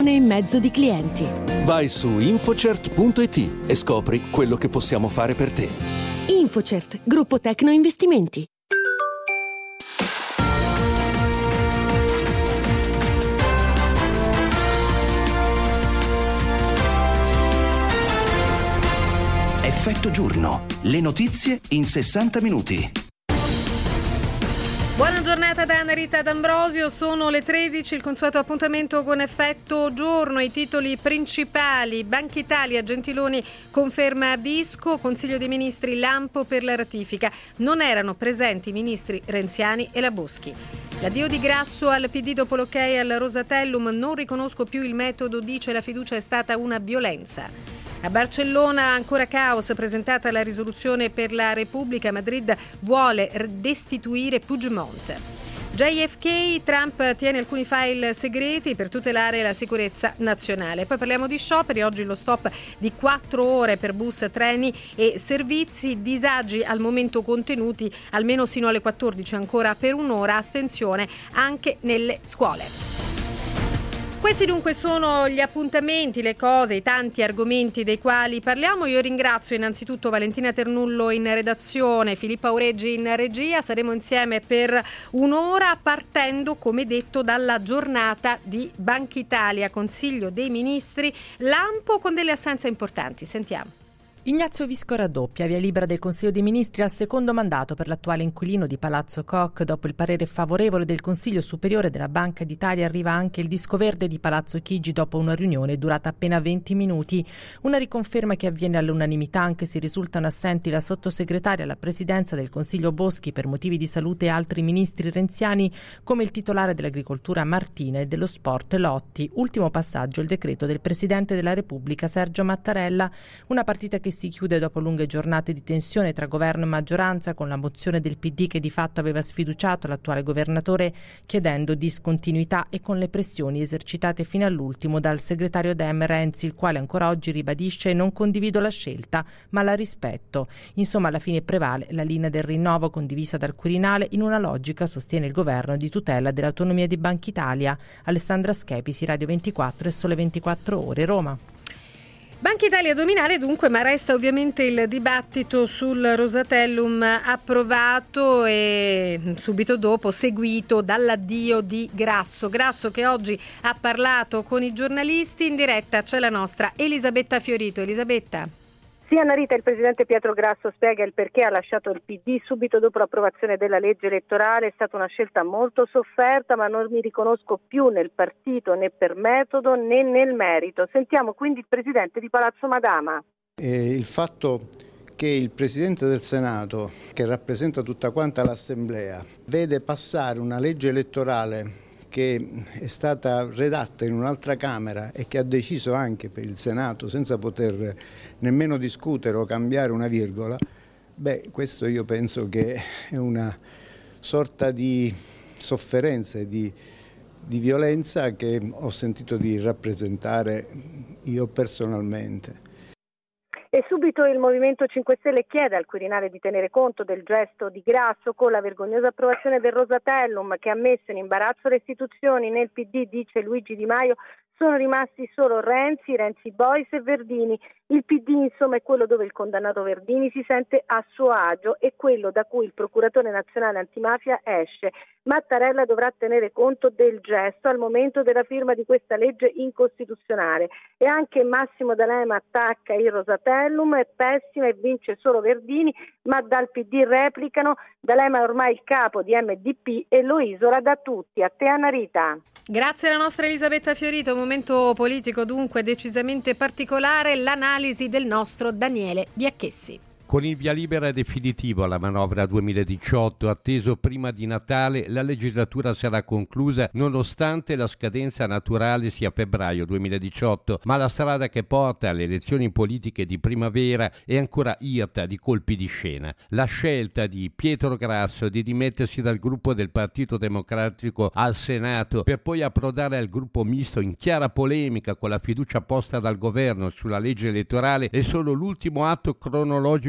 milione e mezzo di clienti. Vai su infocert.it e scopri quello che possiamo fare per te. Infocert, gruppo Tecno Investimenti. Effetto giorno. Le notizie in 60 minuti. Buona giornata da Anna Rita D'Ambrosio, sono le 13, il consueto appuntamento con Effetto giorno, i titoli principali. Banca Italia, Gentiloni conferma Visco, Consiglio dei Ministri lampo per la ratifica. Non erano presenti i ministri Renziani e la Boschi. L'addio di Grasso al PD dopo l'ok al Rosatellum, non riconosco più il metodo, dice la fiducia è stata una violenza. A Barcellona ancora caos, presentata la risoluzione per la Repubblica, Madrid vuole destituire Puigdemont. JFK, Trump tiene alcuni file segreti per tutelare la sicurezza nazionale. Poi parliamo di scioperi, oggi lo stop di 4 ore per bus, treni e servizi, disagi al momento contenuti almeno sino alle 14, ancora per un'ora, astensione anche nelle scuole. Questi dunque sono gli appuntamenti, le cose, i tanti argomenti dei quali parliamo. Io ringrazio innanzitutto Valentina Ternullo in redazione, Filippa Aureggi in regia. Saremo insieme per un'ora partendo, come detto, dalla giornata di Banca Italia, Consiglio dei Ministri, lampo con delle assenze importanti. Sentiamo. Ignazio Visco raddoppia, via libera del Consiglio dei Ministri al secondo mandato per l'attuale inquilino di Palazzo Koch. Dopo il parere favorevole del Consiglio Superiore della Banca d'Italia arriva anche il disco verde di Palazzo Chigi dopo una riunione durata appena 20 minuti. Una riconferma che avviene all'unanimità anche se risultano assenti la sottosegretaria alla presidenza del Consiglio Boschi per motivi di salute e altri ministri renziani come il titolare dell'agricoltura Martina e dello sport Lotti. Ultimo passaggio il decreto del Presidente della Repubblica Sergio Mattarella, una partita che si chiude dopo lunghe giornate di tensione tra governo e maggioranza con la mozione del PD che di fatto aveva sfiduciato l'attuale governatore chiedendo discontinuità e con le pressioni esercitate fino all'ultimo dal segretario Dem Renzi, il quale ancora oggi ribadisce non condivido la scelta ma la rispetto. Insomma, alla fine prevale la linea del rinnovo condivisa dal Quirinale in una logica, sostiene il governo, di tutela dell'autonomia di Banca Italia. Alessandra Schepisi, Radio 24 e Sole 24 Ore, Roma. Banca Italia dominale dunque, ma resta ovviamente il dibattito sul Rosatellum approvato e subito dopo seguito dall'addio di Grasso. Grasso che oggi ha parlato con i giornalisti. In diretta c'è la nostra Elisabetta Fiorito. Elisabetta. Sì, Anna Rita, il presidente Pietro Grasso spiega il perché ha lasciato il PD subito dopo l'approvazione della legge elettorale. È stata una scelta molto sofferta, ma non mi riconosco più nel partito né per metodo né nel merito. Sentiamo quindi il presidente di Palazzo Madama. Il fatto che il Presidente del Senato, che rappresenta tutta quanta l'Assemblea, vede passare una legge elettorale che è stata redatta in un'altra Camera e che ha deciso anche per il Senato senza poter nemmeno discutere o cambiare una virgola, questo io penso che è una sorta di sofferenza e di violenza che ho sentito di rappresentare io personalmente. E subito il Movimento 5 Stelle chiede al Quirinale di tenere conto del gesto di Grasso con la vergognosa approvazione del Rosatellum che ha messo in imbarazzo le istituzioni. Nel PD, dice Luigi Di Maio, sono rimasti solo Renzi Bois e Verdini. Il PD insomma è quello dove il condannato Verdini si sente a suo agio e quello da cui il procuratore nazionale antimafia esce. Mattarella dovrà tenere conto del gesto al momento della firma di questa legge incostituzionale. E anche Massimo D'Alema attacca il Rosatellum, è pessima e vince solo Verdini, ma dal PD replicano D'Alema è ormai il capo di MDP e lo isola da tutti. A te Anna Rita. Grazie alla nostra Elisabetta Fiorito. Momento politico dunque decisamente particolare, l'analisi del nostro Daniele Biacchessi. Con il via libera definitivo alla manovra 2018, atteso prima di Natale, la legislatura sarà conclusa nonostante la scadenza naturale sia febbraio 2018, ma la strada che porta alle elezioni politiche di primavera è ancora irta di colpi di scena. La scelta di Pietro Grasso di dimettersi dal gruppo del Partito Democratico al Senato per poi approdare al gruppo misto in chiara polemica con la fiducia posta dal governo sulla legge elettorale è solo l'ultimo atto cronologico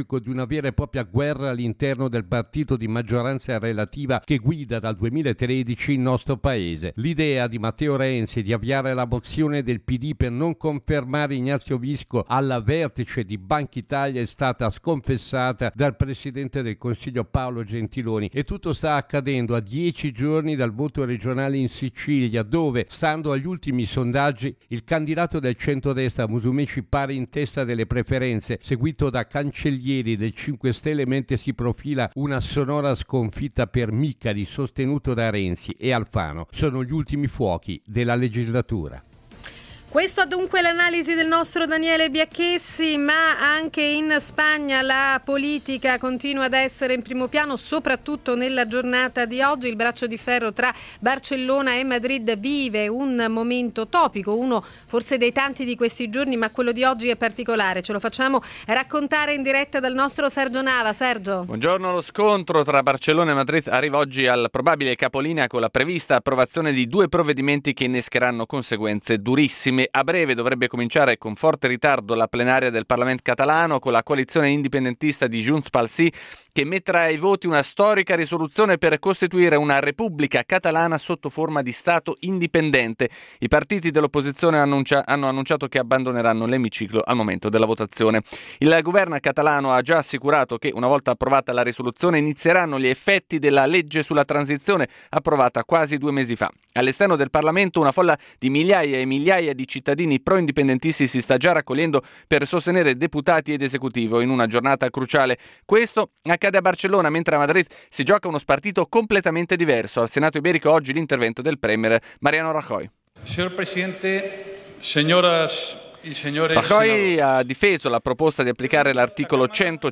pronostico di una vera e propria guerra all'interno del partito di maggioranza relativa che guida dal 2013 il nostro paese. L'idea di Matteo Renzi di avviare la mozione del PD per non confermare Ignazio Visco alla vertice di Banca Italia è stata sconfessata dal Presidente del Consiglio Paolo Gentiloni e tutto sta accadendo a 10 giorni dal voto regionale in Sicilia, dove, stando agli ultimi sondaggi, il candidato del centrodestra Musumeci pare in testa delle preferenze, seguito da Cancellieri del 5 Stelle, mentre si profila una sonora sconfitta per Micali, sostenuto da Renzi, e Alfano. Sono gli ultimi fuochi della legislatura. Questo dunque l'analisi del nostro Daniele Biacchessi, ma anche in Spagna la politica continua ad essere in primo piano, soprattutto nella giornata di oggi. Il braccio di ferro tra Barcellona e Madrid vive un momento topico, uno forse dei tanti di questi giorni, ma quello di oggi è particolare. Ce lo facciamo raccontare in diretta dal nostro Sergio Nava. Sergio. Buongiorno. Lo scontro tra Barcellona e Madrid arriva oggi al probabile capolinea con la prevista approvazione di 2 provvedimenti che innescheranno conseguenze durissime. A breve dovrebbe cominciare con forte ritardo la plenaria del Parlamento catalano, con la coalizione indipendentista di Junts pel Sí che metterà ai voti una storica risoluzione per costituire una repubblica catalana sotto forma di Stato indipendente. I partiti dell'opposizione hanno annunciato che abbandoneranno l'emiciclo al momento della votazione. Il governo catalano ha già assicurato che, una volta approvata la risoluzione, inizieranno gli effetti della legge sulla transizione approvata quasi 2 mesi fa. All'esterno del Parlamento una folla di migliaia e migliaia di cittadini pro-indipendentisti si sta già raccogliendo per sostenere deputati ed esecutivo in una giornata cruciale. Questo accade a Barcellona, mentre a Madrid si gioca uno spartito completamente diverso. Al Senato Iberico oggi l'intervento del premier Mariano Rajoy. Signor Presidente, señoras y señores. Rajoy ha difeso la proposta di applicare l'articolo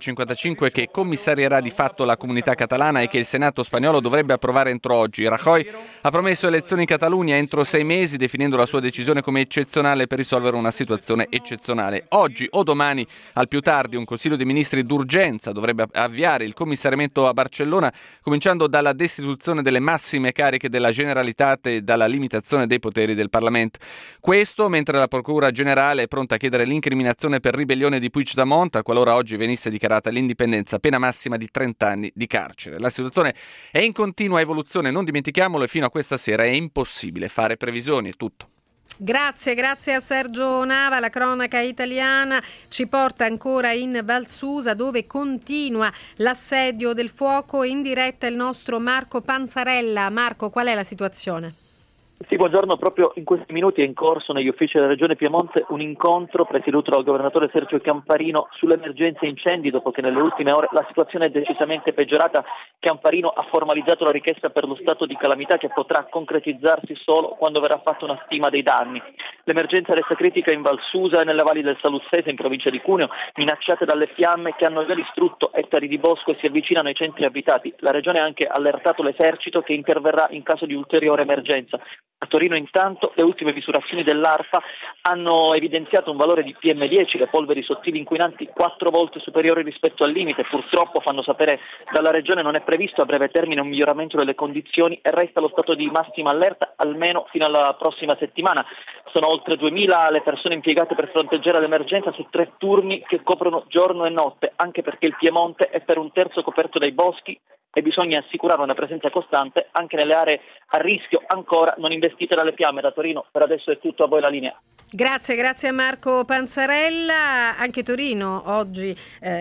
155 che commissarierà di fatto la comunità catalana e che il Senato spagnolo dovrebbe approvare entro oggi. Rajoy ha promesso elezioni in Catalogna entro 6 mesi, definendo la sua decisione come eccezionale per risolvere una situazione eccezionale. Oggi o domani, al più tardi, un Consiglio dei Ministri d'urgenza dovrebbe avviare il commissariamento a Barcellona, cominciando dalla destituzione delle massime cariche della Generalitat e dalla limitazione dei poteri del Parlamento. Questo mentre la Procura Generale è pronta a chiedere l'incriminazione per ribellione di Puigdemont, qualora oggi venisse dichiarata l'indipendenza, pena massima di 30 anni di carcere. La situazione è in continua evoluzione, non dimentichiamolo, e fino a questa sera è impossibile fare previsioni. È tutto. Grazie a Sergio Nava. La cronaca italiana ci porta ancora in Val Susa, dove continua l'assedio del fuoco. In diretta il nostro Marco Panzarella. Marco, qual è la situazione? Sì, buongiorno. Proprio in questi minuti è in corso negli uffici della Regione Piemonte un incontro presieduto dal governatore Sergio Chiamparino sull'emergenza incendi, dopo che nelle ultime ore la situazione è decisamente peggiorata. Chiamparino ha formalizzato la richiesta per lo stato di calamità, che potrà concretizzarsi solo quando verrà fatta una stima dei danni. L'emergenza resta critica in Val Susa e nelle valli del Saluzzese, in provincia di Cuneo, minacciate dalle fiamme che hanno già distrutto ettari di bosco e si avvicinano ai centri abitati. La Regione ha anche allertato l'esercito, che interverrà in caso di ulteriore emergenza. A Torino intanto le ultime misurazioni dell'ARPA hanno evidenziato un valore di PM10, le polveri sottili inquinanti 4 volte superiori rispetto al limite. Purtroppo, fanno sapere dalla Regione, non è previsto a breve termine un miglioramento delle condizioni e resta lo stato di massima allerta almeno fino alla prossima settimana. Sono oltre 2000 le persone impiegate per fronteggiare l'emergenza su 3 turni che coprono giorno e notte, anche perché il Piemonte è per un terzo coperto dai boschi e bisogna assicurare una presenza costante anche nelle aree a rischio ancora non investite dalle fiamme. Da Torino per adesso è tutto, a voi la linea. Grazie a Marco Panzarella. Anche Torino oggi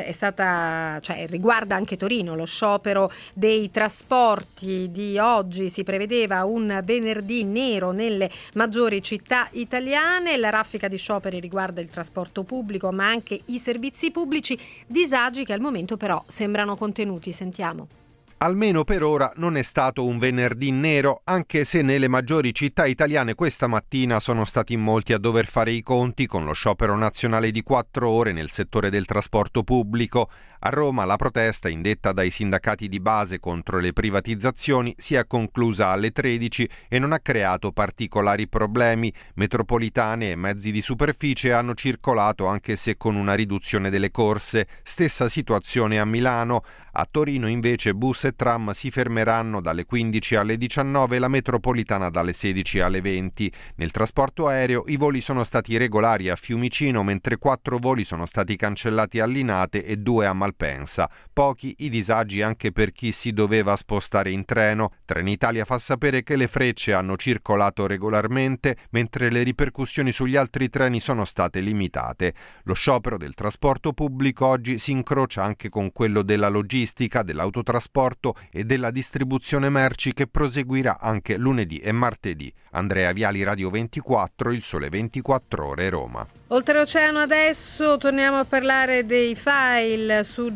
riguarda anche Torino lo sciopero dei trasporti di oggi. Si prevedeva un venerdì nero nelle maggiori città italiane. La raffica di scioperi riguarda il trasporto pubblico, ma anche i servizi pubblici, disagi che al momento però sembrano contenuti. Sentiamo. Almeno per ora non è stato un venerdì nero, anche se nelle maggiori città italiane questa mattina sono stati in molti a dover fare i conti con lo sciopero nazionale di 4 ore nel settore del trasporto pubblico. A Roma la protesta, indetta dai sindacati di base contro le privatizzazioni, si è conclusa alle 13 e non ha creato particolari problemi. Metropolitane e mezzi di superficie hanno circolato, anche se con una riduzione delle corse. Stessa situazione a Milano. A Torino invece bus e tram si fermeranno dalle 15 alle 19 e la metropolitana dalle 16 alle 20. Nel trasporto aereo i voli sono stati regolari a Fiumicino, mentre 4 voli sono stati cancellati a Linate e 2 a Malpensa. Pochi i disagi anche per chi si doveva spostare in treno. Trenitalia fa sapere che le Frecce hanno circolato regolarmente, mentre le ripercussioni sugli altri treni sono state limitate. Lo sciopero del trasporto pubblico oggi si incrocia anche con quello della logistica, dell'autotrasporto e della distribuzione merci, che proseguirà anche lunedì e martedì. Andrea Viali, Radio 24, Il Sole 24 Ore, Roma. Oltreoceano adesso torniamo a parlare dei file su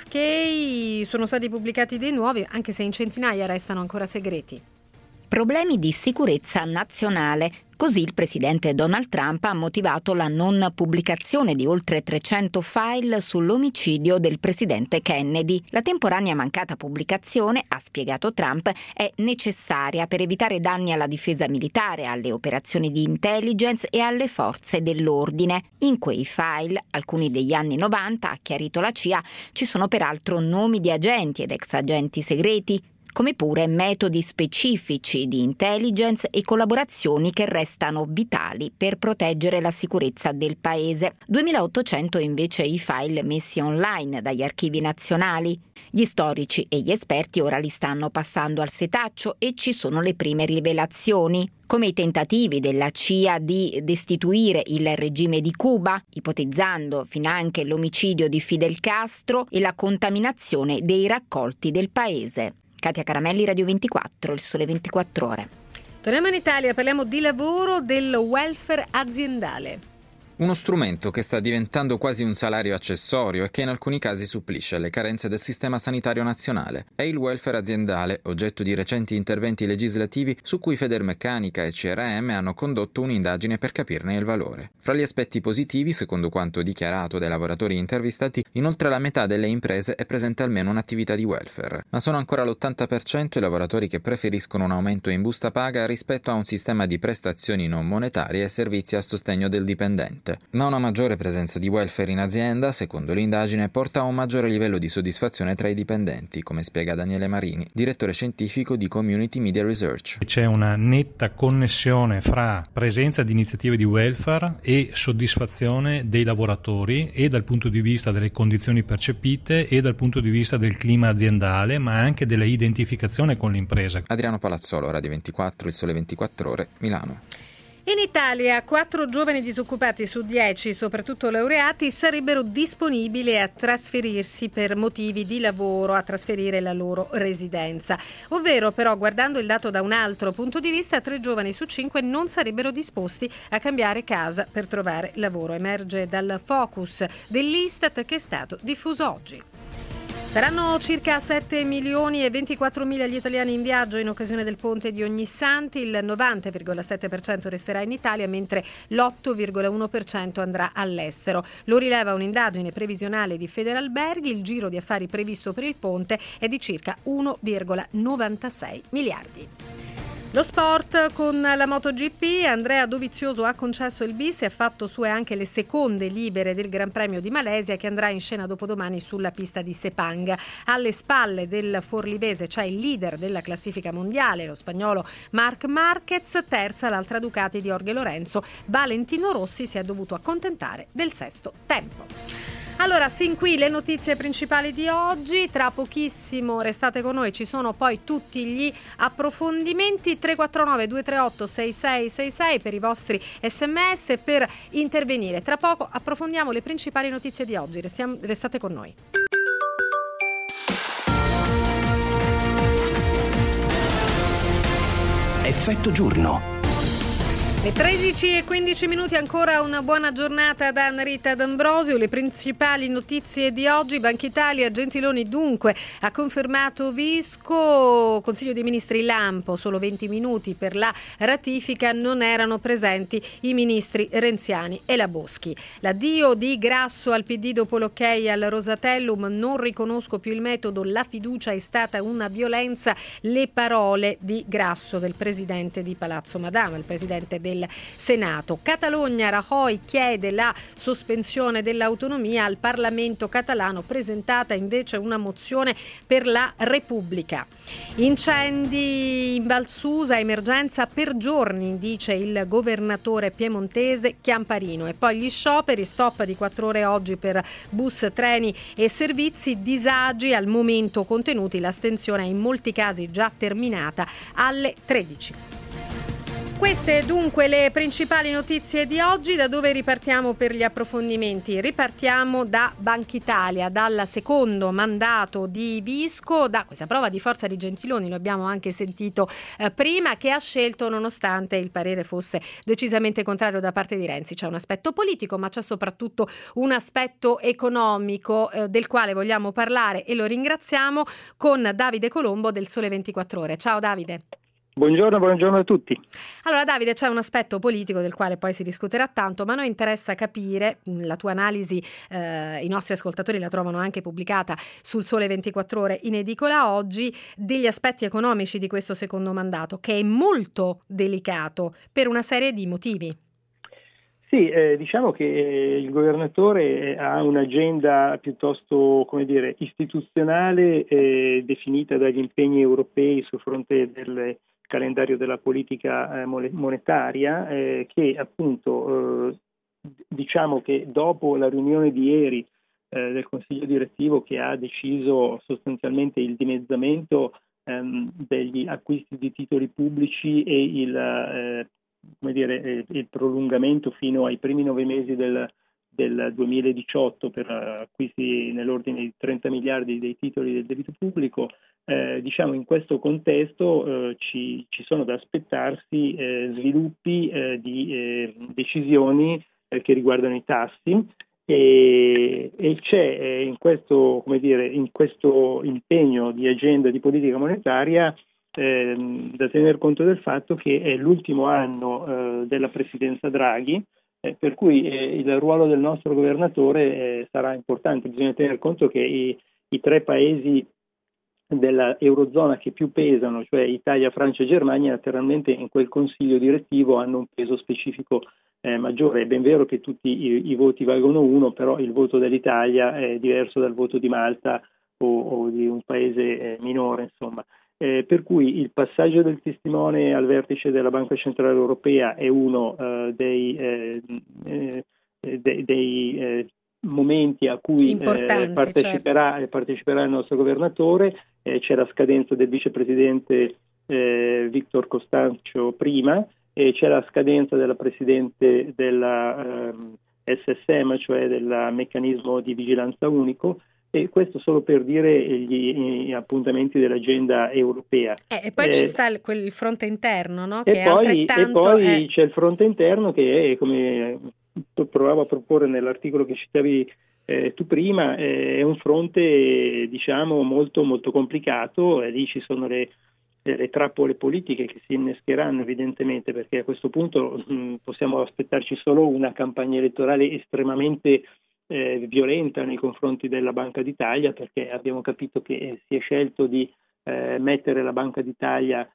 JFK. Sono stati pubblicati dei nuovi, anche se in centinaia restano ancora segreti. Problemi di sicurezza nazionale. Così il presidente Donald Trump ha motivato la non pubblicazione di oltre 300 file sull'omicidio del presidente Kennedy. La temporanea mancata pubblicazione, ha spiegato Trump, è necessaria per evitare danni alla difesa militare, alle operazioni di intelligence e alle forze dell'ordine. In quei file, alcuni degli anni 90, ha chiarito la CIA, ci sono peraltro nomi di agenti ed ex agenti segreti, come pure metodi specifici di intelligence e collaborazioni che restano vitali per proteggere la sicurezza del paese. 2.800 invece i file messi online dagli archivi nazionali. Gli storici e gli esperti ora li stanno passando al setaccio e ci sono le prime rivelazioni, come i tentativi della CIA di destituire il regime di Cuba, ipotizzando finanche l'omicidio di Fidel Castro e la contaminazione dei raccolti del paese. Katia Caramelli, Radio 24, Il Sole 24 Ore. Torniamo in Italia, parliamo di lavoro, del welfare aziendale. Uno strumento che sta diventando quasi un salario accessorio e che in alcuni casi supplisce alle carenze del sistema sanitario nazionale. È il welfare aziendale, oggetto di recenti interventi legislativi su cui Federmeccanica e CRM hanno condotto un'indagine per capirne il valore. Fra gli aspetti positivi, secondo quanto dichiarato dai lavoratori intervistati, in oltre la metà delle imprese è presente almeno un'attività di welfare. Ma sono ancora l'80% i lavoratori che preferiscono un aumento in busta paga rispetto a un sistema di prestazioni non monetarie e servizi a sostegno del dipendente. Ma una maggiore presenza di welfare in azienda, secondo l'indagine, porta a un maggiore livello di soddisfazione tra i dipendenti, come spiega Daniele Marini, direttore scientifico di Community Media Research. C'è una netta connessione fra presenza di iniziative di welfare e soddisfazione dei lavoratori, e dal punto di vista delle condizioni percepite e dal punto di vista del clima aziendale, ma anche della identificazione con l'impresa. Adriano Palazzolo, Radio 24, Il Sole 24 Ore, Milano. In Italia 4 giovani disoccupati su 10, soprattutto laureati, sarebbero disponibili a trasferirsi per motivi di lavoro, a trasferire la loro residenza. Ovvero, però, guardando il dato da un altro punto di vista, 3 giovani su 5 non sarebbero disposti a cambiare casa per trovare lavoro. Emerge dal focus dell'Istat che è stato diffuso oggi. Saranno circa 7 milioni e 24 mila gli italiani in viaggio in occasione del ponte di Ognissanti. Il 90,7% resterà in Italia, mentre l'8,1% andrà all'estero. Lo rileva un'indagine previsionale di Federalberghi. Il giro di affari previsto per il ponte è di circa 1,96 miliardi. Lo sport con la MotoGP. Andrea Dovizioso ha concesso il bis e ha fatto sue anche le seconde libere del Gran Premio di Malesia, che andrà in scena dopodomani sulla pista di Sepang. Alle spalle del forlivese c'è il leader della classifica mondiale, lo spagnolo Marc Marquez, terza l'altra Ducati di Jorge Lorenzo. Valentino Rossi si è dovuto accontentare del sesto tempo. Allora, sin qui le notizie principali di oggi. Tra pochissimo restate con noi, ci sono poi tutti gli approfondimenti. 349 238 6666 per i vostri sms per intervenire. Tra poco approfondiamo le principali notizie di oggi. Restate con noi. Effetto giorno. Le 13:15, ancora una buona giornata da Rita D'Ambrosio. Le principali notizie di oggi. Banca Italia, Gentiloni dunque ha confermato Visco. Consiglio dei Ministri lampo, solo 20 minuti per la ratifica, non erano presenti i ministri Renziani e la Boschi. L'addio di Grasso al PD dopo l'ok al Rosatellum, non riconosco più il metodo, la fiducia è stata una violenza. Le parole di Grasso, del presidente di Palazzo Madama, il presidente della del Senato. Catalogna, Rajoy chiede la sospensione dell'autonomia, al Parlamento catalano presentata invece una mozione per la Repubblica. Incendi in Val Susa, emergenza per giorni, dice il governatore piemontese Chiamparino. E poi gli scioperi, stop di 4 ore oggi per bus, treni e servizi, disagi al momento contenuti, l'astensione è in molti casi già terminata alle 13. Queste dunque le principali notizie di oggi. Da dove ripartiamo per gli approfondimenti? Ripartiamo da Banca Italia, dal secondo mandato di Visco, da questa prova di forza di Gentiloni, lo abbiamo anche sentito prima, che ha scelto nonostante il parere fosse decisamente contrario da parte di Renzi. C'è un aspetto politico, ma c'è soprattutto un aspetto economico del quale vogliamo parlare, e lo ringraziamo con Davide Colombo del Sole 24 Ore. Ciao Davide. Buongiorno a tutti. Allora Davide, c'è un aspetto politico del quale poi si discuterà tanto, ma a noi interessa capire la tua analisi, i nostri ascoltatori la trovano anche pubblicata sul Sole 24 Ore in edicola oggi, degli aspetti economici di questo secondo mandato, che è molto delicato per una serie di motivi. Sì, diciamo che il governatore ha un'agenda piuttosto, istituzionale, definita dagli impegni europei sul fronte del calendario della politica monetaria, che appunto diciamo che dopo la riunione di ieri del Consiglio direttivo, che ha deciso sostanzialmente il dimezzamento degli acquisti di titoli pubblici e il prolungamento fino ai primi 9 mesi del 2018 per acquisti nell'ordine di 30 miliardi dei titoli del debito pubblico, diciamo in questo contesto ci sono da aspettarsi sviluppi di decisioni che riguardano i tassi e c'è in questo impegno di agenda di politica monetaria da tener conto del fatto che è l'ultimo anno della presidenza Draghi, per cui il ruolo del nostro governatore sarà importante. Bisogna tener conto che i 3 paesi della Eurozona che più pesano, cioè Italia, Francia e Germania, naturalmente in quel consiglio direttivo hanno un peso specifico maggiore. È ben vero che tutti i voti valgono 1, però il voto dell'Italia è diverso dal voto di Malta o di un paese minore, insomma. Per cui il passaggio del testimone al vertice della Banca Centrale Europea è uno dei momenti a cui parteciperà il nostro governatore. C'è la scadenza del vicepresidente Victor Costanzo prima, e c'è la scadenza della presidente della SSM, cioè del meccanismo di vigilanza unico. E questo solo per dire gli appuntamenti dell'agenda europea. E poi ci sta il fronte interno, no? Che c'è il fronte interno che è, come provavo a proporre nell'articolo che citavi tu prima, è un fronte diciamo molto molto complicato, e lì ci sono le trappole politiche che si innescheranno evidentemente, perché a questo punto possiamo aspettarci solo una campagna elettorale estremamente violenta nei confronti della Banca d'Italia, perché abbiamo capito che si è scelto di mettere la Banca d'Italia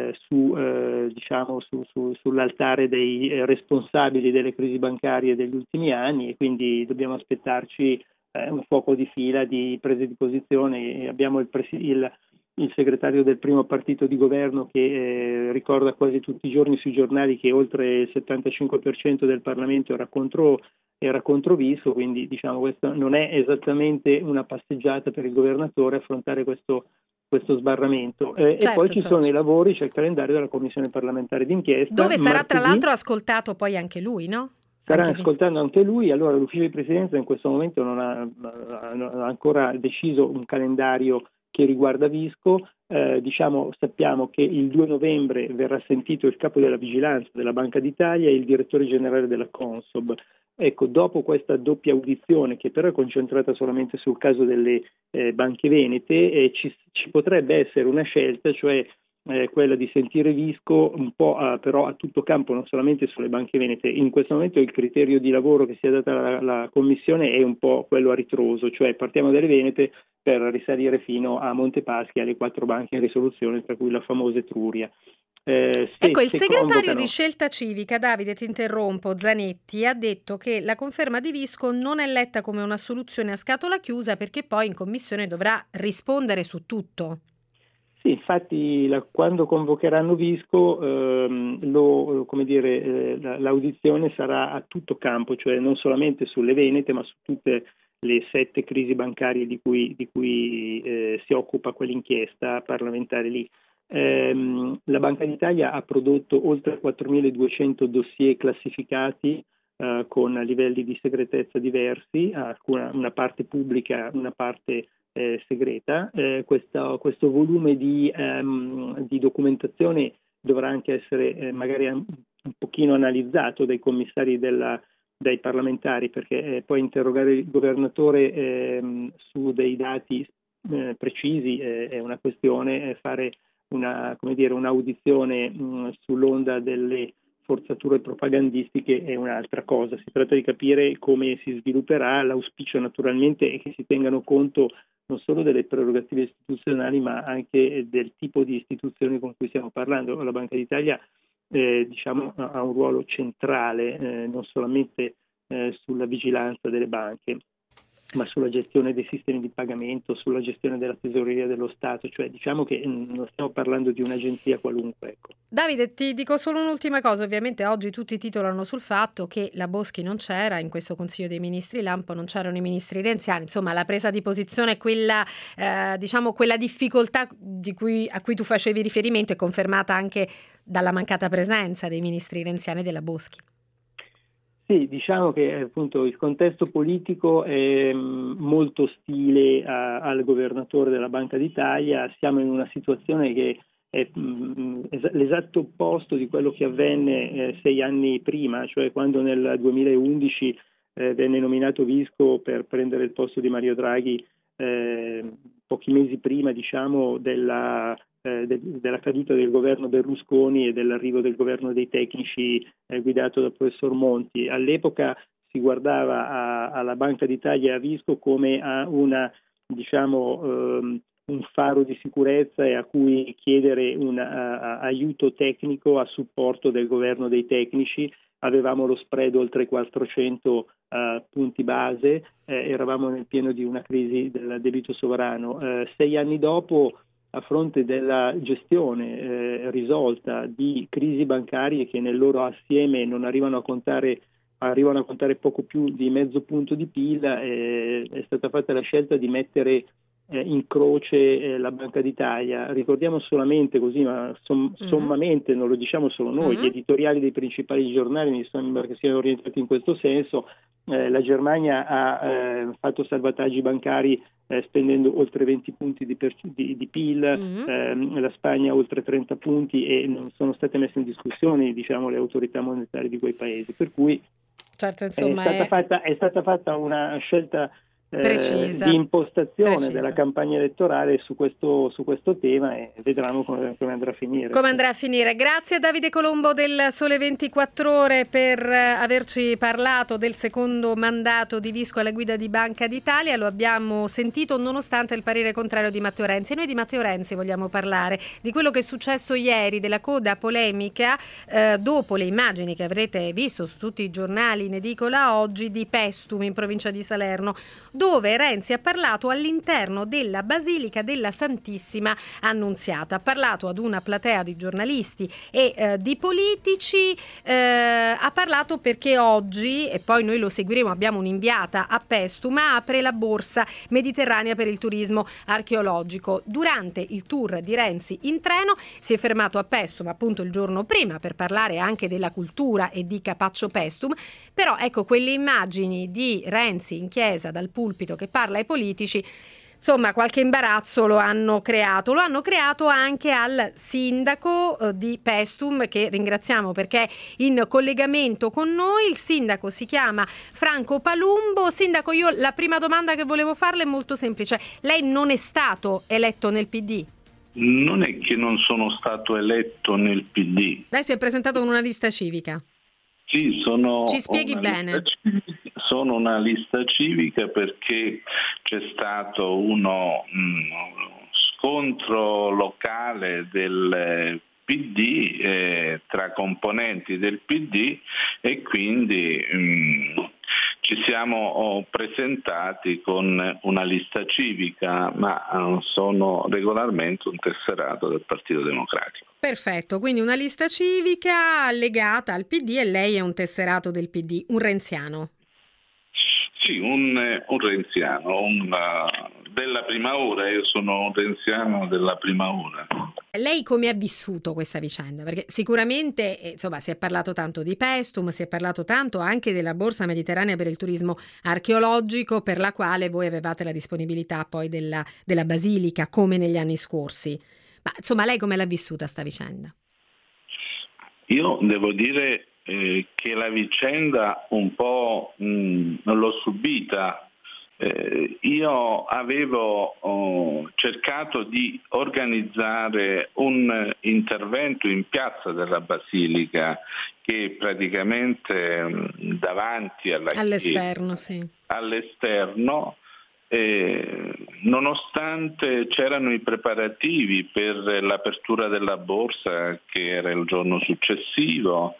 sull'altare dei responsabili delle crisi bancarie degli ultimi anni, e quindi dobbiamo aspettarci un fuoco di fila di prese di posizione. Abbiamo il segretario del primo partito di governo che ricorda quasi tutti i giorni sui giornali che oltre il 75% del Parlamento era contro Visco, quindi diciamo questa non è esattamente una passeggiata per il governatore affrontare questo sbarramento. E poi ci sono i lavori, c'è il calendario della Commissione parlamentare d'inchiesta, dove sarà tra l'altro ascoltato poi anche lui, no? Starà ascoltando anche lui. Allora l'ufficio di presidenza in questo momento non ha ancora deciso un calendario che riguarda Visco. Sappiamo che il 2 novembre verrà sentito il capo della vigilanza della Banca d'Italia e il direttore generale della Consob. Ecco, dopo questa doppia audizione, che però è concentrata solamente sul caso delle banche venete, ci potrebbe essere una scelta, cioè quella di sentire Visco un po' però a tutto campo, non solamente sulle banche venete. In questo momento il criterio di lavoro che si è data la Commissione è un po' quello a ritroso, cioè partiamo dalle venete per risalire fino a Montepaschi, alle 4 banche in risoluzione, tra cui la famosa Etruria. Ecco, il segretario di Scelta Civica, Davide, ti interrompo, Zanetti, ha detto che la conferma di Visco non è letta come una soluzione a scatola chiusa perché poi in commissione dovrà rispondere su tutto. Sì, infatti quando convocheranno Visco l'audizione sarà a tutto campo, cioè non solamente sulle Venete ma su tutte le 7 crisi bancarie di cui si occupa quell'inchiesta parlamentare lì. La Banca d'Italia ha prodotto oltre 4.200 dossier classificati con livelli di segretezza diversi, una parte pubblica, una parte segreta. Questo volume di documentazione dovrà anche essere magari un pochino analizzato dai commissari dai parlamentari, perché poi interrogare il governatore su dei dati precisi è una questione, fare un'audizione sull'onda delle forzature propagandistiche è un'altra cosa. Si tratta di capire come si svilupperà. L'auspicio naturalmente è che si tengano conto non solo delle prerogative istituzionali ma anche del tipo di istituzioni con cui stiamo parlando. La Banca d'Italia ha un ruolo centrale non solamente sulla vigilanza delle banche ma sulla gestione dei sistemi di pagamento, sulla gestione della tesoreria dello Stato, cioè diciamo che non stiamo parlando di un'agenzia qualunque. Ecco. Davide, ti dico solo un'ultima cosa, ovviamente oggi tutti titolano sul fatto che la Boschi non c'era, in questo Consiglio dei Ministri Lampo non c'erano i ministri renziani, insomma la presa di posizione, quella difficoltà a cui tu facevi riferimento è confermata anche dalla mancata presenza dei ministri renziani e della Boschi. Sì, diciamo che appunto il contesto politico è molto ostile al governatore della Banca d'Italia. Siamo in una situazione che è l'esatto opposto di quello che avvenne 6 anni prima, cioè quando nel 2011 venne nominato Visco per prendere il posto di Mario Draghi pochi mesi prima, diciamo, della caduta del governo Berlusconi e dell'arrivo del governo dei tecnici guidato dal professor Monti. All'epoca si guardava alla Banca d'Italia e a Visco come a un faro di sicurezza e a cui chiedere un aiuto tecnico a supporto del governo dei tecnici. Avevamo lo spread oltre 400 punti base, eravamo nel pieno di una crisi del debito sovrano. 6 anni dopo, a fronte della gestione risolta di crisi bancarie che nel loro assieme non arrivano a contare poco più di mezzo punto di PIL, è stata fatta la scelta di mettere in croce la Banca d'Italia. Ricordiamo solamente così, ma sommamente, non lo diciamo solo noi, gli editoriali dei principali giornali mi sembra che siano orientati in questo senso. La Germania ha fatto salvataggi bancari spendendo oltre 20 punti di PIL, la Spagna oltre 30 punti e non sono state messe in discussione, diciamo, le autorità monetarie di quei paesi. Per cui certo, insomma, è stata fatta una scelta precisa, di impostazione precisa della campagna elettorale su questo tema e vedremo come andrà a finire. Come andrà a finire. Grazie a Davide Colombo del Sole 24 Ore per averci parlato del secondo mandato di Visco alla guida di Banca d'Italia. Lo abbiamo sentito nonostante il parere contrario di Matteo Renzi. E noi di Matteo Renzi vogliamo parlare di quello che è successo ieri, della coda polemica dopo le immagini che avrete visto su tutti i giornali in edicola oggi di Pestum in provincia di Salerno, dove Renzi ha parlato all'interno della Basilica della Santissima Annunziata. Ha parlato ad una platea di giornalisti e di politici, ha parlato perché oggi, e poi noi lo seguiremo, abbiamo un'inviata a Pestum, apre la borsa mediterranea per il turismo archeologico. Durante il tour di Renzi in treno si è fermato a Pestum appunto il giorno prima per parlare anche della cultura e di Capaccio Pestum, però ecco quelle immagini di Renzi in chiesa dal pulpito che parla ai politici, insomma qualche imbarazzo lo hanno creato anche al sindaco di Pestum, che ringraziamo perché è in collegamento con noi. Il sindaco si chiama Franco Palumbo. Sindaco, io la prima domanda che volevo farle è molto semplice: lei non è stato eletto nel PD? Non è che non sono stato eletto nel PD. Lei si è presentato con una lista civica? Sì, ci spieghi bene. Sono una lista civica perché c'è stato uno scontro locale del PD, tra componenti del PD, e quindi ci siamo presentati con una lista civica, ma sono regolarmente un tesserato del Partito Democratico. Perfetto, quindi una lista civica legata al PD e lei è un tesserato del PD, un renziano. Sì, un renziano, della prima ora. Io sono un renziano della prima ora. Lei come ha vissuto questa vicenda? Perché sicuramente si è parlato tanto di Pestum, si è parlato tanto anche della Borsa Mediterranea per il turismo archeologico, per la quale voi avevate la disponibilità poi della Basilica, come negli anni scorsi. Ma insomma, lei come l'ha vissuta sta vicenda? Io devo dire che la vicenda un po' l'ho subita. Io avevo cercato di organizzare un intervento in piazza della Basilica, che praticamente davanti alla all'esterno, chiesa, sì. All'esterno, nonostante c'erano i preparativi per l'apertura della borsa, che era il giorno successivo,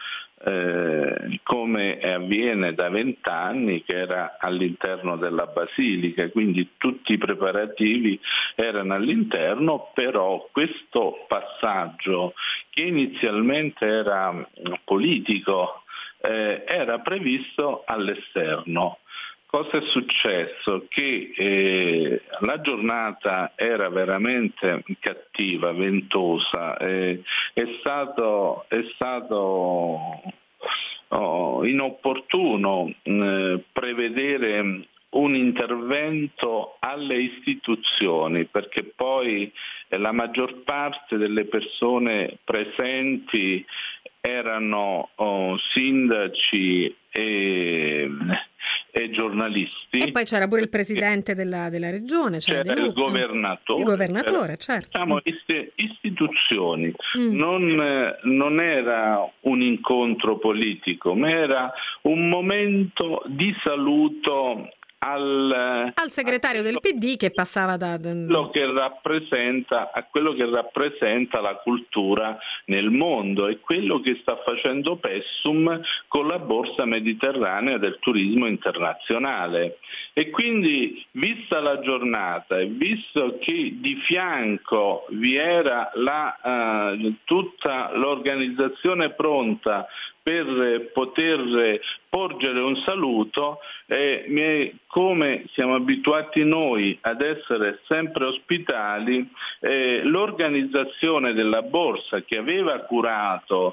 come avviene da 20 anni, che era all'interno della Basilica, quindi tutti i preparativi erano all'interno, però questo passaggio, che inizialmente era politico, era previsto all'esterno. Cosa è successo? Che la giornata era veramente cattiva, ventosa, è stato inopportuno prevedere un intervento alle istituzioni, perché poi la maggior parte delle persone presenti erano sindaci e giornalisti. E poi c'era pure il presidente della regione, c'era il governatore. Il governatore, certo. Diciamo, istituzioni. Non era un incontro politico, ma era un momento di saluto al segretario del PD, che passava a quello che rappresenta la cultura nel mondo, e quello che sta facendo Pestum con la Borsa Mediterranea del turismo internazionale. E quindi, vista la giornata e visto che di fianco vi era tutta l'organizzazione pronta per poter porgere un saluto, come siamo abituati noi ad essere sempre ospitali, l'organizzazione della borsa, che aveva curato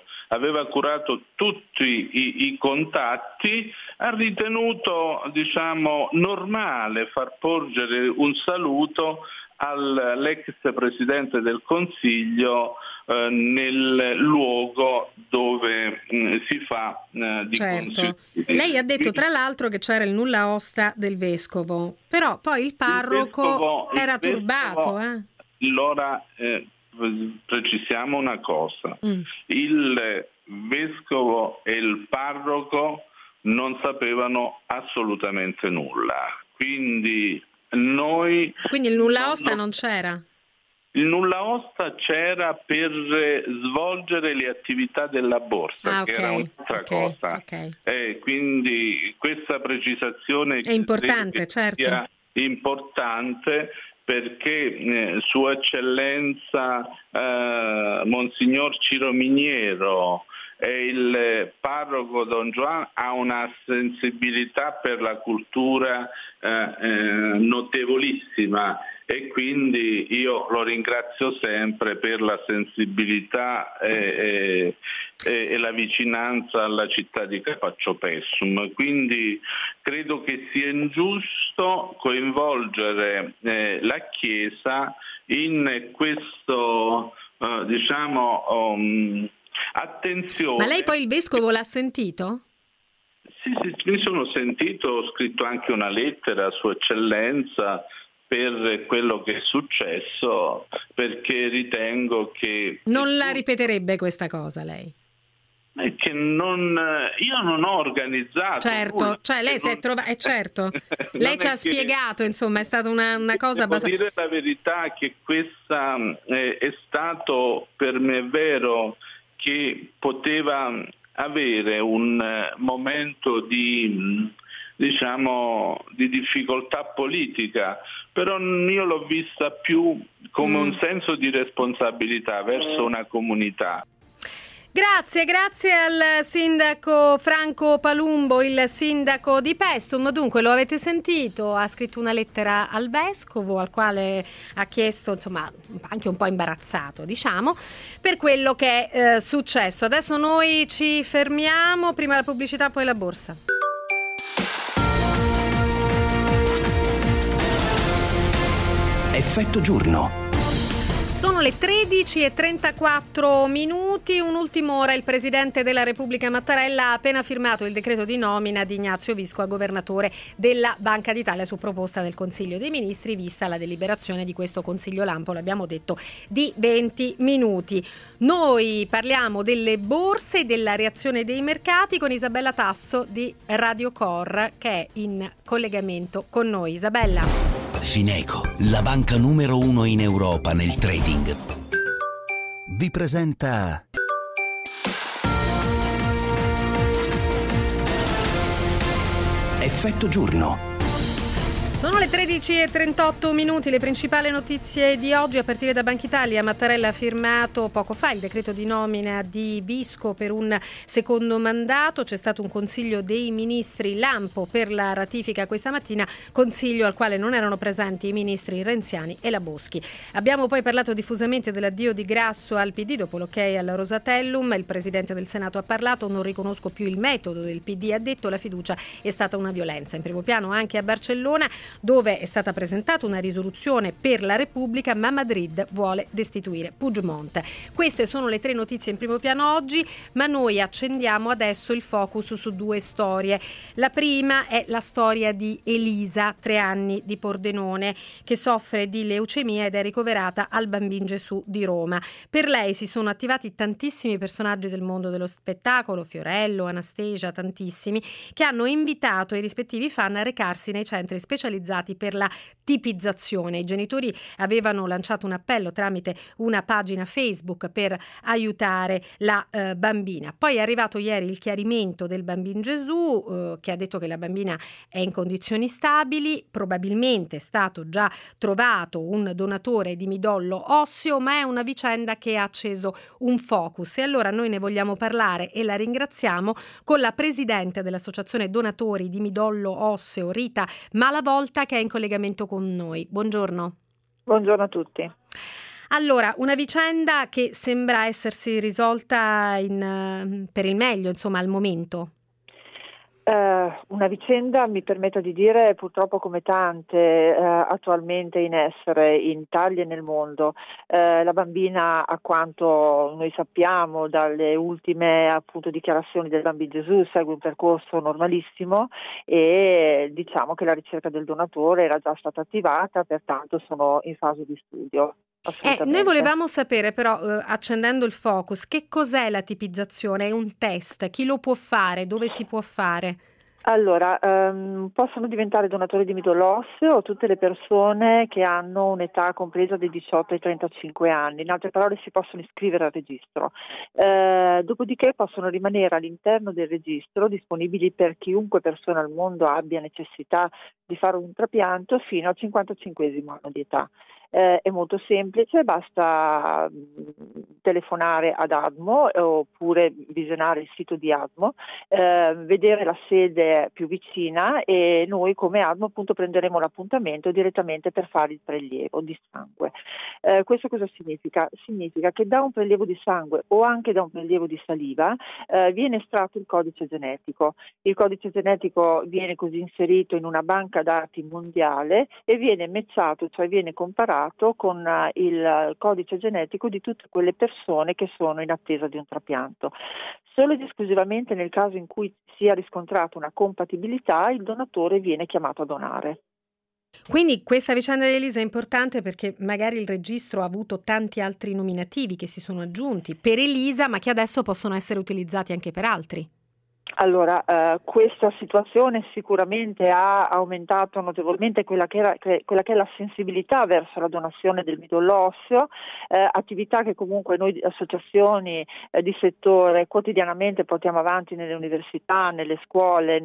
tutti i contatti, ha ritenuto normale far porgere un saluto all'ex Presidente del Consiglio nel luogo dove si fa di certo. Lei ha detto tra l'altro che c'era il nulla osta del Vescovo, però poi il parroco era turbato. Allora precisiamo una cosa, il Vescovo e il parroco non sapevano assolutamente nulla, quindi il nulla osta non c'era? Il nulla osta c'era per svolgere le attività della borsa, che era un'altra cosa. Quindi questa precisazione è importante, certo. Sia importante, perché Sua Eccellenza Monsignor Ciro Miniero e il parroco Don Juan ha una sensibilità per la cultura notevolissima, e quindi io lo ringrazio sempre per la sensibilità e la vicinanza alla città di Capaccio Pestum. Quindi credo che sia ingiusto coinvolgere la Chiesa in questo attenzione. Ma lei poi il Vescovo l'ha sentito? Sì, mi sono sentito, ho scritto anche una lettera a Sua Eccellenza per quello che è successo, perché ritengo che... Non la ripeterebbe questa cosa lei? è che io non ho organizzato. Certo, nulla, cioè lei si è trovato, certo, lei ci ha spiegato, insomma, è stata una cosa abbastanza... Devo dire la verità che questa è stato, per me è vero che poteva avere un momento di difficoltà politica, però io l'ho vista più come un senso di responsabilità verso una comunità. Grazie al sindaco Franco Palumbo, il sindaco di Paestum. Dunque, lo avete sentito, ha scritto una lettera al vescovo, al quale ha chiesto, insomma, anche un po' imbarazzato, diciamo, per quello che è successo. Adesso noi ci fermiamo, prima la pubblicità, poi la borsa. Effetto giorno. Sono le 13:34, un'ultima ora. Il Presidente della Repubblica Mattarella ha appena firmato il decreto di nomina di Ignazio Visco a governatore della Banca d'Italia su proposta del Consiglio dei Ministri, vista la deliberazione di questo Consiglio lampo, l'abbiamo detto, di 20 minuti. Noi parliamo delle borse e della reazione dei mercati con Isabella Tasso di Radio Cor, che è in collegamento con noi. Isabella. Fineco, la banca numero 1 in Europa nel trading, vi presenta Effetto giorno. Sono le 13:38, le principali notizie di oggi a partire da Banca Italia. Mattarella ha firmato poco fa il decreto di nomina di Visco per un secondo mandato. C'è stato un consiglio dei ministri lampo per la ratifica questa mattina, consiglio al quale non erano presenti i ministri Renziani e la Boschi. Abbiamo poi parlato diffusamente dell'addio di Grasso al PD dopo l'ok al Rosatellum. Il Presidente del Senato ha parlato: non riconosco più il metodo del PD, ha detto, la fiducia è stata una violenza. In primo piano anche a Barcellona, dove è stata presentata una risoluzione per la Repubblica, ma Madrid vuole destituire Puigdemont. Queste sono le tre notizie in primo piano oggi, ma noi accendiamo adesso il focus su due storie. La prima è la storia di Elisa, 3 anni, di Pordenone, che soffre di leucemia ed è ricoverata al Bambin Gesù di Roma. Per lei si sono attivati tantissimi personaggi del mondo dello spettacolo, Fiorello, Anastasia, tantissimi, che hanno invitato i rispettivi fan a recarsi nei centri specializzati per la tipizzazione. I genitori avevano lanciato un appello tramite una pagina Facebook per aiutare la bambina. Poi è arrivato ieri il chiarimento del Bambin Gesù, che ha detto che la bambina è in condizioni stabili, probabilmente è stato già trovato un donatore di midollo osseo, ma è una vicenda che ha acceso un focus, e allora noi ne vogliamo parlare e la ringraziamo con la presidente dell'Associazione Donatori di Midollo Osseo, Rita Malavolta, che è in collegamento con noi. Buongiorno. Buongiorno a tutti. Allora, una vicenda che sembra essersi risolta per il meglio, insomma, al momento. Una vicenda, mi permetta di dire, purtroppo come tante attualmente in essere in Italia e nel mondo. La bambina, a quanto noi sappiamo dalle ultime appunto dichiarazioni del Bambin Gesù, segue un percorso normalissimo e diciamo che la ricerca del donatore era già stata attivata, pertanto sono in fase di studio. Noi volevamo sapere però, accendendo il focus, che cos'è la tipizzazione? È un test? Chi lo può fare? Dove si può fare? Allora, possono diventare donatori di midollo osseo tutte le persone che hanno un'età compresa dai 18 ai 35 anni, in altre parole si possono iscrivere al registro, dopodiché possono rimanere all'interno del registro, disponibili per chiunque persona al mondo abbia necessità di fare un trapianto fino al 55esimo anno di età. È molto semplice, basta telefonare ad ADMO oppure visionare il sito di ADMO, vedere la sede più vicina e noi come ADMO appunto prenderemo l'appuntamento direttamente per fare il prelievo di sangue. Questo cosa significa? Significa che da un prelievo di sangue o anche da un prelievo di saliva viene estratto il codice genetico. Il codice genetico viene così inserito in una banca dati mondiale e viene matchato, cioè viene comparato con il codice genetico di tutte quelle persone che sono in attesa di un trapianto. Solo ed esclusivamente nel caso in cui sia riscontrata una compatibilità, il donatore viene chiamato a donare. Quindi questa vicenda di Elisa è importante perché magari il registro ha avuto tanti altri nominativi che si sono aggiunti per Elisa, ma che adesso possono essere utilizzati anche per altri. Allora, questa situazione sicuramente ha aumentato notevolmente quella che è la sensibilità verso la donazione del midollo osseo, attività che comunque noi associazioni di settore quotidianamente portiamo avanti nelle università, nelle scuole,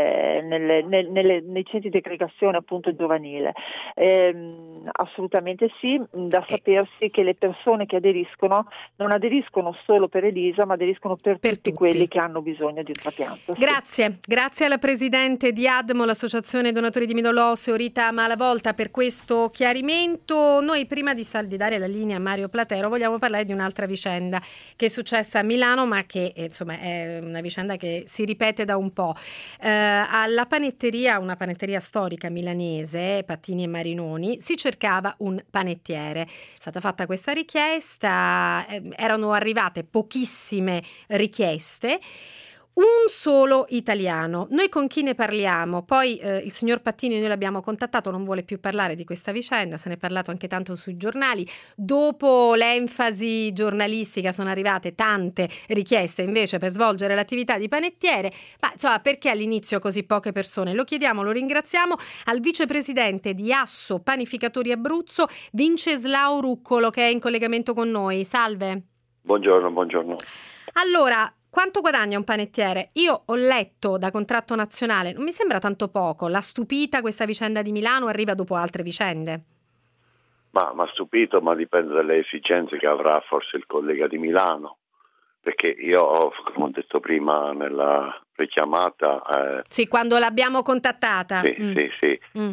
nei centri di aggregazione appunto giovanile. Assolutamente sì, da sapersi che le persone che aderiscono non aderiscono solo per Elisa, ma aderiscono per tutti quelli che hanno bisogno di un trapianto. Grazie alla presidente di ADMO, l'associazione donatori di midollo osseo, Rita Malavolta, per questo chiarimento. Noi prima di dare la linea a Mario Platero vogliamo parlare di un'altra vicenda che è successa a Milano, ma che insomma è una vicenda che si ripete da un po'. Alla panetteria, una panetteria storica milanese, Pattini e Marinoni, si cercava un panettiere. È stata fatta questa richiesta, erano arrivate pochissime richieste. Un solo italiano. Noi con chi ne parliamo? Poi il signor Pattini noi l'abbiamo contattato, non vuole più parlare di questa vicenda, se ne è parlato anche tanto sui giornali. Dopo l'enfasi giornalistica sono arrivate tante richieste invece per svolgere l'attività di panettiere. Ma insomma, perché all'inizio così poche persone? Lo chiediamo, lo ringraziamo al vicepresidente di Asso Panificatori Abruzzo, Vinceslao Ruccolo, che è in collegamento con noi. Salve. Buongiorno. Allora, quanto guadagna un panettiere? Io ho letto da contratto nazionale, non mi sembra tanto poco. L'ha stupita questa vicenda di Milano, arriva dopo altre vicende? Ma stupito, ma dipende dalle esigenze che avrà forse il collega di Milano. Perché io, come ho detto prima nella richiamata... Sì, quando l'abbiamo contattata. Sì. Ma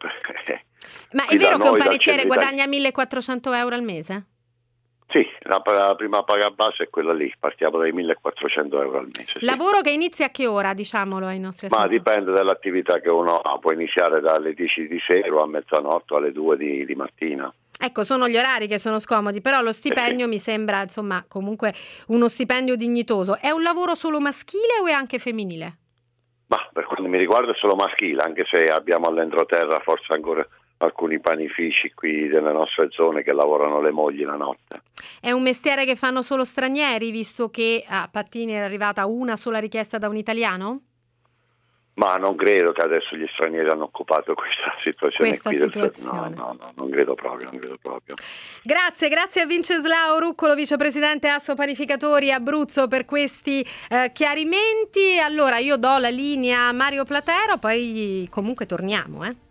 è vero che un panettiere guadagna 1.400 euro al mese? Sì, la prima paga base è quella lì, partiamo dai 1.400 euro al mese. Lavoro che inizia a che ora, diciamolo ai nostri ascoltatori? Ma dipende dall'attività che uno ha, può iniziare dalle 10 di sera o a mezzanotte alle 2 di mattina. Ecco, sono gli orari che sono scomodi, però lo stipendio mi sembra, insomma, comunque uno stipendio dignitoso. È un lavoro solo maschile o è anche femminile? Ma per quanto mi riguarda è solo maschile, anche se abbiamo all'entroterra forse ancora alcuni panifici qui nelle nostre zone che lavorano le mogli la notte. È un mestiere che fanno solo stranieri, visto che a Pattini era arrivata una sola richiesta da un italiano? Ma non credo che adesso gli stranieri hanno occupato questa situazione. No, non credo proprio. Grazie a Vinceslao Ruccolo, vicepresidente Asso Panificatori Abruzzo, per questi chiarimenti. Allora io do la linea a Mario Platero, poi comunque torniamo.